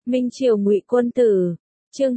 Minh Triều Ngụy Quân Tử, chương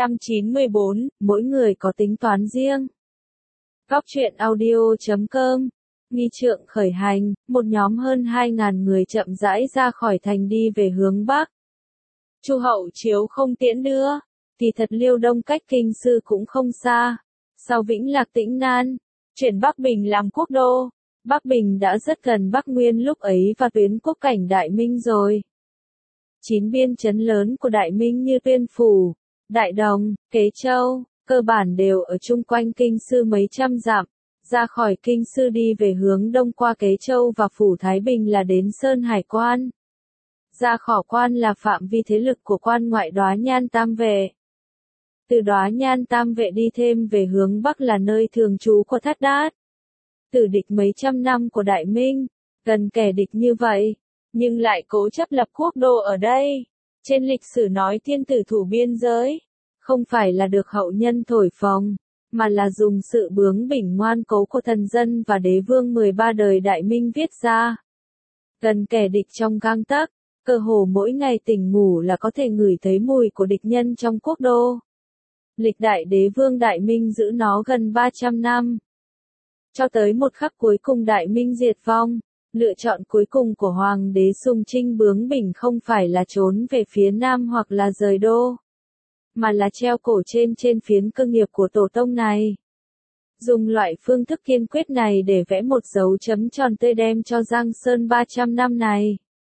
294, mỗi người có tính toán riêng. Góc truyện audio.com. Nghi trượng khởi hành, một nhóm hơn 2.000 người chậm rãi ra khỏi thành đi về hướng Bắc. Chu Hậu Chiếu không tiễn đưa, kỳ thật Liêu Đông cách Kinh Sư cũng không xa. Sau Vĩnh Lạc Tĩnh Nan, chuyển Bắc Bình làm quốc đô. Bắc Bình đã rất gần Bắc Nguyên lúc ấy và tuyến quốc cảnh Đại Minh rồi. 9 biên trấn lớn của Đại Minh như Tuyên Phủ, Đại Đồng, Kế Châu, cơ bản đều ở chung quanh Kinh Sư mấy trăm dặm. Ra khỏi Kinh Sư đi về hướng đông qua Kế Châu và Phủ Thái Bình là đến Sơn Hải Quan. Ra khỏi quan là phạm vi thế lực của quan ngoại Đoá Nhan Tam Vệ. Từ Đoá Nhan Tam Vệ đi thêm về hướng Bắc là nơi thường trú của Thát Đát. Tử địch mấy trăm năm của Đại Minh, gần kẻ địch như vậy, nhưng lại cố chấp lập quốc đô ở đây. Trên lịch sử nói thiên tử thủ biên giới, không phải là được hậu nhân thổi phồng, mà là dùng sự bướng bỉnh ngoan cố của thần dân và đế vương 13 đời Đại Minh viết ra. Gần kẻ địch trong gang tấc, cơ hồ mỗi ngày tỉnh ngủ là có thể ngửi thấy mùi của địch nhân trong quốc đô. Lịch đại đế vương Đại Minh giữ nó gần 300 năm. Cho tới một khắc cuối cùng Đại Minh diệt vong, lựa chọn cuối cùng của Hoàng đế Sùng Trinh bướng bỉnh không phải là trốn về phía Nam hoặc là rời đô, mà là treo cổ trên phiến cơ nghiệp của tổ tông này. Dùng loại phương thức kiên quyết này để vẽ một dấu chấm tròn tươi đem cho Giang Sơn 300 năm này.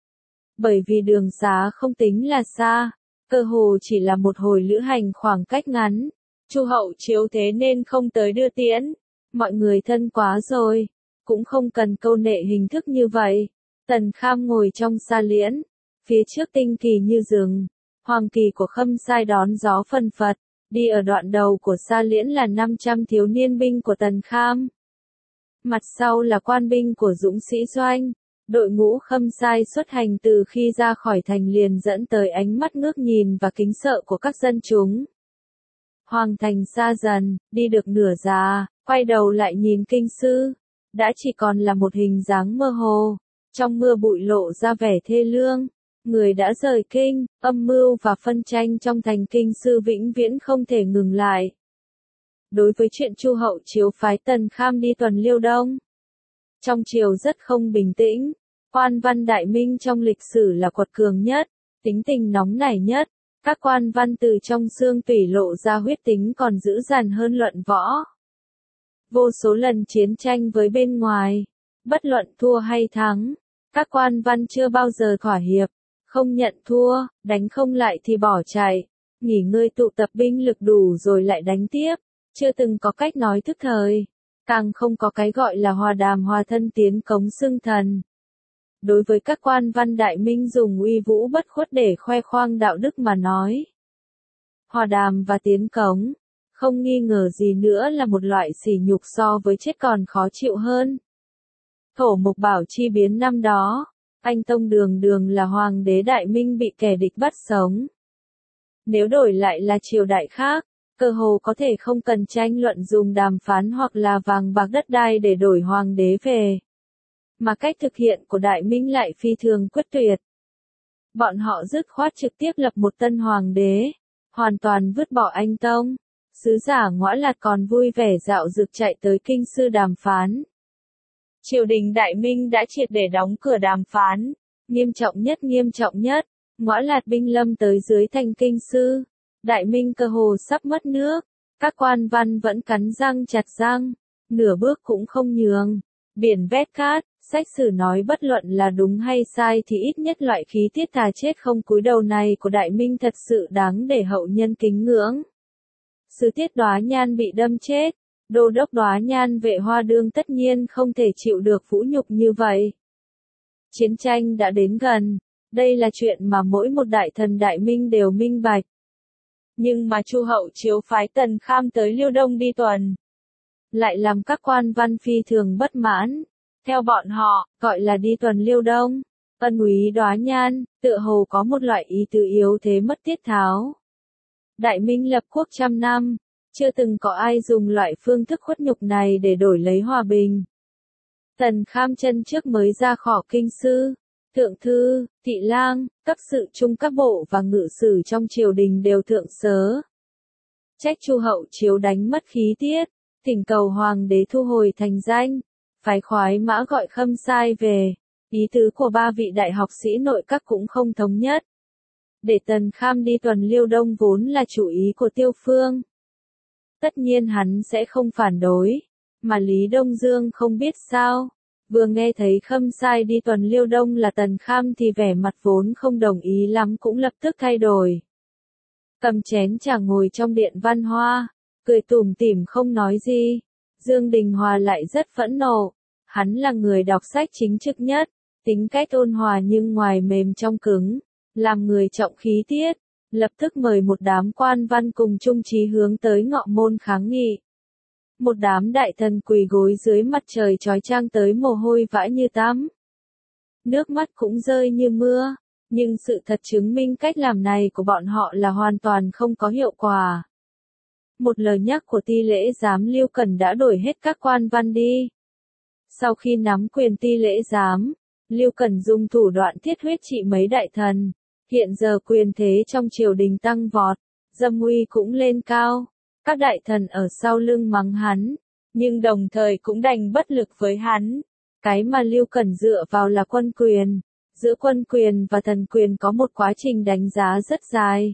Bởi vì đường xá không tính là xa, cơ hồ chỉ là một hồi lữ hành khoảng cách ngắn, Chu Hậu Chiếu thế nên không tới đưa tiễn. Mọi người thân quá rồi, cũng không cần câu nệ hình thức như vậy. Tần Kham ngồi trong sa liễn, phía trước tinh kỳ như rừng, hoàng kỳ của Khâm Sai đón gió phân phật, đi ở đoạn đầu của sa liễn là 500 thiếu niên binh của Tần Kham. Mặt sau là quan binh của Dũng Sĩ Doanh, đội ngũ Khâm Sai xuất hành từ khi ra khỏi thành liền dẫn tới ánh mắt ngước nhìn và kính sợ của các dân chúng. Hoàng thành xa dần, đi được nửa già, quay đầu lại nhìn Kinh Sư, đã chỉ còn là một hình dáng mơ hồ, trong mưa bụi lộ ra vẻ thê lương. Người đã rời kinh, âm mưu và phân tranh trong thành Kinh Sư vĩnh viễn không thể ngừng lại. Đối với chuyện Chu Hậu Chiếu phái Tần Kham đi tuần Liêu Đông, trong triều rất không bình tĩnh. Quan văn Đại Minh trong lịch sử là quật cường nhất, tính tình nóng nảy nhất. Các quan văn từ trong xương tủy lộ ra huyết tính còn dữ dằn hơn luận võ. Vô số lần chiến tranh với bên ngoài, bất luận thua hay thắng, các quan văn chưa bao giờ thỏa hiệp, không nhận thua, đánh không lại thì bỏ chạy, nghỉ ngơi tụ tập binh lực đủ rồi lại đánh tiếp, chưa từng có cách nói thức thời, càng không có cái gọi là hòa đàm hòa thân tiến cống xưng thần. Đối với các quan văn Đại Minh dùng uy vũ bất khuất để khoe khoang đạo đức mà nói, hòa đàm và tiến cống, không nghi ngờ gì nữa là một loại sỉ nhục so với chết còn khó chịu hơn. Thổ Mục Bảo chi biến năm đó, anh Tông Đường Đường là hoàng đế Đại Minh bị kẻ địch bắt sống. Nếu đổi lại là triều đại khác, cơ hồ có thể không cần tranh luận dùng đàm phán hoặc là vàng bạc đất đai để đổi hoàng đế về. Mà cách thực hiện của Đại Minh lại phi thường quyết tuyệt. Bọn họ dứt khoát trực tiếp lập một tân hoàng đế, hoàn toàn vứt bỏ anh Tông. Sứ giả Ngõa Lạt còn vui vẻ dạo dực chạy tới Kinh Sư đàm phán. Triều đình Đại Minh đã triệt để đóng cửa đàm phán. Nghiêm trọng nhất, Ngõa Lạt binh lâm tới dưới thành Kinh Sư. Đại Minh cơ hồ sắp mất nước. Các quan văn vẫn cắn răng chặt răng, nửa bước cũng không nhường. Biển vét cát, sách sử nói bất luận là đúng hay sai thì ít nhất loại khí tiết thà chết không cúi đầu này của Đại Minh thật sự đáng để hậu nhân kính ngưỡng. Sứ tiết Đoá Nhan bị đâm chết, đô đốc Đoá Nhan Vệ Hoa Đương tất nhiên không thể chịu được vũ nhục như vậy. Chiến tranh đã đến gần, đây là chuyện mà mỗi một đại thần Đại Minh đều minh bạch. Nhưng mà Chu Hậu Chiếu phái Tần Kham tới Liêu Đông đi tuần, lại làm các quan văn phi thường bất mãn. Theo bọn họ, gọi là đi tuần Liêu Đông, ân úy Đoá Nhan, tựa hồ có một loại ý tứ yếu thế mất tiết tháo. Đại Minh lập quốc trăm năm, chưa từng có ai dùng loại phương thức khuất nhục này để đổi lấy hòa bình. Tần Kham chân trước mới ra khỏi Kinh Sư, Thượng thư, thị lang, các sự trung các bộ và ngự sử trong triều đình đều thượng sớ. Trách Chu hậu chiếu đánh mất khí tiết, thỉnh cầu hoàng đế thu hồi thành danh, phái khoái mã gọi Khâm Sai về. Ý tứ của ba vị đại học sĩ nội các cũng không thống nhất. Để Tần Kham đi tuần Liêu Đông vốn là chủ ý của Tiêu Phương. Tất nhiên hắn sẽ không phản đối, mà Lý Đông Dương không biết sao. Vừa nghe thấy Khâm Sai đi tuần Liêu Đông là Tần Kham thì vẻ mặt vốn không đồng ý lắm cũng lập tức thay đổi. Cầm chén trà ngồi trong điện văn hoa, cười tủm tỉm không nói gì. Dương Đình Hòa lại rất phẫn nộ. Hắn là người đọc sách chính trực nhất, tính cách ôn hòa nhưng ngoài mềm trong cứng, làm người trọng khí tiết, lập tức mời một đám quan văn cùng chung chí hướng tới Ngọ Môn kháng nghị. Một đám đại thần quỳ gối dưới mặt trời chói chang tới mồ hôi vãi như tắm. Nước mắt cũng rơi như mưa, nhưng sự thật chứng minh cách làm này của bọn họ là hoàn toàn không có hiệu quả. Một lời nhắc của Ti Lễ Giám Lưu Cần đã đổi hết các quan văn đi. Sau khi nắm quyền Ti Lễ Giám, Lưu Cần dùng thủ đoạn thiết huyết trị mấy đại thần. Hiện giờ quyền thế trong triều đình tăng vọt, dâm uy cũng lên cao. Các đại thần ở sau lưng mắng hắn, nhưng đồng thời cũng đành bất lực với hắn. Cái mà Lưu Cần dựa vào là quân quyền. Giữa quân quyền và thần quyền có một quá trình đánh giá rất dài.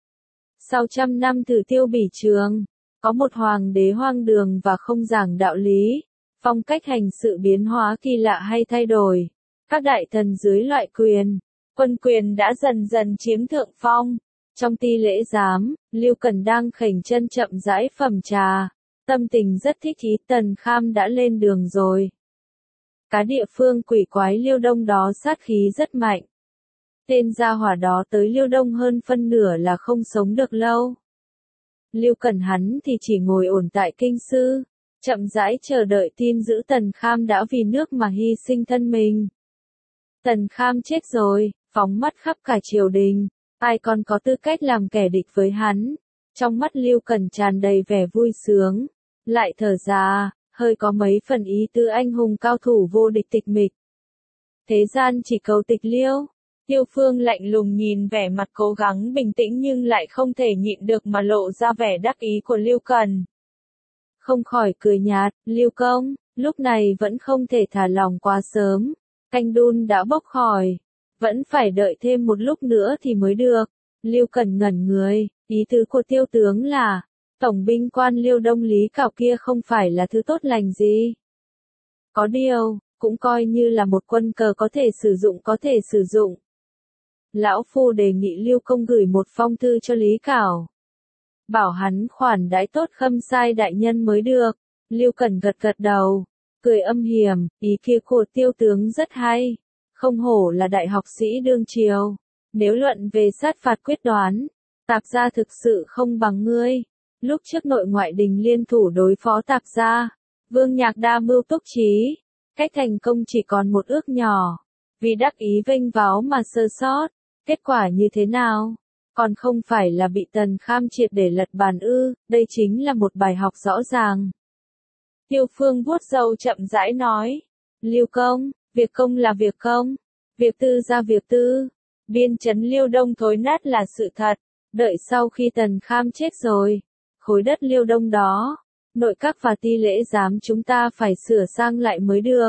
Sau trăm năm thử tiêu bỉ trường, có một hoàng đế hoang đường và không giảng đạo lý, phong cách hành sự biến hóa kỳ lạ hay thay đổi. Các đại thần dưới loại quyền, quân quyền đã dần dần chiếm thượng phong. Trong Ti Lễ Giám, Lưu Cần đang khểnh chân chậm rãi phẩm trà, tâm tình rất thích ý. Tần Kham đã lên đường rồi. Cá địa phương quỷ quái Liêu Đông đó sát khí rất mạnh. Tên gia hỏa đó tới Liêu Đông hơn phân nửa là không sống được lâu. Lưu Cần hắn thì chỉ ngồi ổn tại kinh sư, chậm rãi chờ đợi tin dữ Tần Kham đã vì nước mà hy sinh thân mình. Tần Kham chết rồi, phóng mắt khắp cả triều đình, ai còn có tư cách làm kẻ địch với hắn. Trong mắt Lưu Cần tràn đầy vẻ vui sướng, lại thở ra, hơi có mấy phần ý tứ anh hùng cao thủ vô địch tịch mịch. Thế gian chỉ cầu tịch liêu. Tiêu Phương lạnh lùng nhìn vẻ mặt cố gắng bình tĩnh nhưng lại không thể nhịn được mà lộ ra vẻ đắc ý của Lưu Cần. Không khỏi cười nhạt, Lưu công, lúc này vẫn không thể thả lòng quá sớm. Canh đun đã bốc khỏi, vẫn phải đợi thêm một lúc nữa thì mới được. Lưu Cần ngẩn người, ý tứ của Tiêu tướng là, tổng binh quan Liêu Đông Lý Cảo kia không phải là thứ tốt lành gì. Có điều, cũng coi như là một quân cờ có thể sử dụng. Lão Phu đề nghị Lưu công gửi một phong thư cho Lý Cảo. Bảo hắn khoản đãi tốt Khâm Sai đại nhân mới được. Lưu Cần gật gật đầu, cười âm hiểm, ý kia của Tiêu tướng rất hay. Không hổ là đại học sĩ đương triều. Nếu luận về sát phạt quyết đoán, Tạp gia thực sự không bằng ngươi. Lúc trước nội ngoại đình liên thủ đối phó Tạp gia, Vương Nhạc đa mưu túc trí, cách thành công chỉ còn một ước nhỏ. Vì đắc ý vênh váo mà sơ sót, kết quả như thế nào? Còn không phải là bị Tần Kham triệt để lật bàn ư? Đây chính là một bài học rõ ràng. Tiêu Phương vuốt râu chậm rãi nói, Lưu công, việc công là việc công, việc tư ra việc tư. Biên trấn Liêu Đông thối nát là sự thật. Đợi sau khi Tần Kham chết rồi, khối đất Liêu Đông đó, nội các và Ti Lễ Giám chúng ta phải sửa sang lại mới được.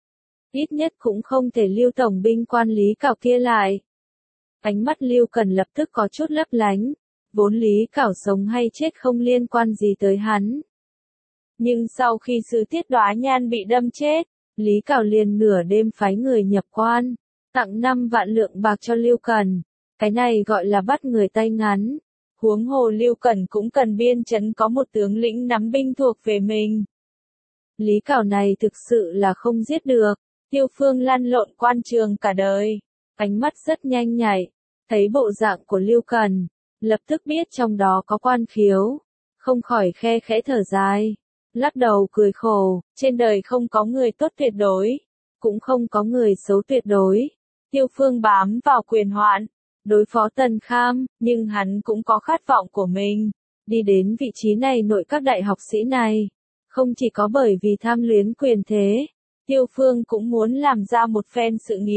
Ít nhất cũng không thể lưu tổng binh quan Lý Cảo kia lại. Ánh mắt Lưu Cần lập tức có chút lấp lánh, vốn Lý Cảo sống hay chết không liên quan gì tới hắn. Nhưng sau khi Sứ Tiết Đoá Nhan bị đâm chết, Lý Cảo liền nửa đêm phái người nhập quan, tặng 5 vạn lượng bạc cho Lưu Cần. Cái này gọi là bắt người tay ngắn. Huống hồ Lưu Cần cũng cần biên trấn có một tướng lĩnh nắm binh thuộc về mình. Lý Cảo này thực sự là không giết được. Tiêu Phương lăn lộn quan trường cả đời. Ánh mắt rất nhanh nhạy. Thấy bộ dạng của Lưu Cần, lập tức biết trong đó có quan khiếu. Không khỏi khe khẽ thở dài. Lắc đầu cười khổ. Trên đời không có người tốt tuyệt đối. Cũng không có người xấu tuyệt đối. Tiêu Phương bám vào quyền hoạn, đối phó Tần Kham, nhưng hắn cũng có khát vọng của mình. Đi đến vị trí này nội các đại học sĩ này, không chỉ có bởi vì tham luyến quyền thế, Tiêu Phương cũng muốn làm ra một phen sự nghiệp.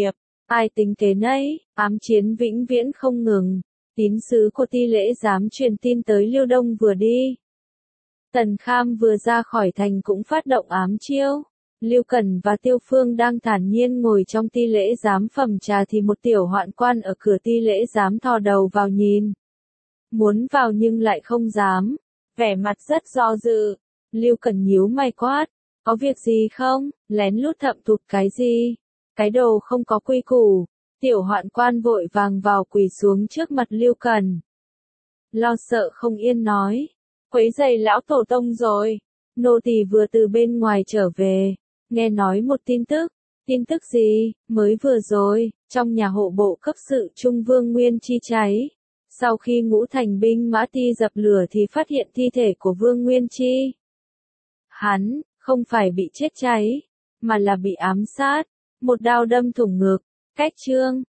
Ai tính kế nấy, ám chiến vĩnh viễn không ngừng. Tín sứ của Ti Lễ giám truyền tin tới Liêu Đông vừa đi. Tần Kham vừa ra khỏi thành cũng phát động ám chiêu. Lưu Cần và Tiêu Phương đang thản nhiên ngồi trong Ti Lễ giám phẩm trà thì một tiểu hoạn quan ở cửa Ti Lễ giám thò đầu vào nhìn. Muốn vào nhưng lại không dám. Vẻ mặt rất do dự. Lưu Cần nhíu mày quát. Có việc gì không? Lén lút thậm thụt cái gì? Cái đồ không có quy củ. Tiểu hoạn quan vội vàng vào quỳ xuống trước mặt Lưu Cần. Lo sợ không yên nói. Quấy rầy lão tổ tông rồi. Nô tỳ vừa từ bên ngoài trở về. Nghe nói một tin tức. Tin tức gì? Mới vừa rồi, trong nhà hộ bộ cấp sự Trung Vương Nguyên Chi cháy. Sau khi ngũ thành binh mã Ti dập lửa thì phát hiện thi thể của Vương Nguyên Chi. Hắn, không phải bị chết cháy, mà là bị ám sát. Một đao đâm thủng ngực. Cách chương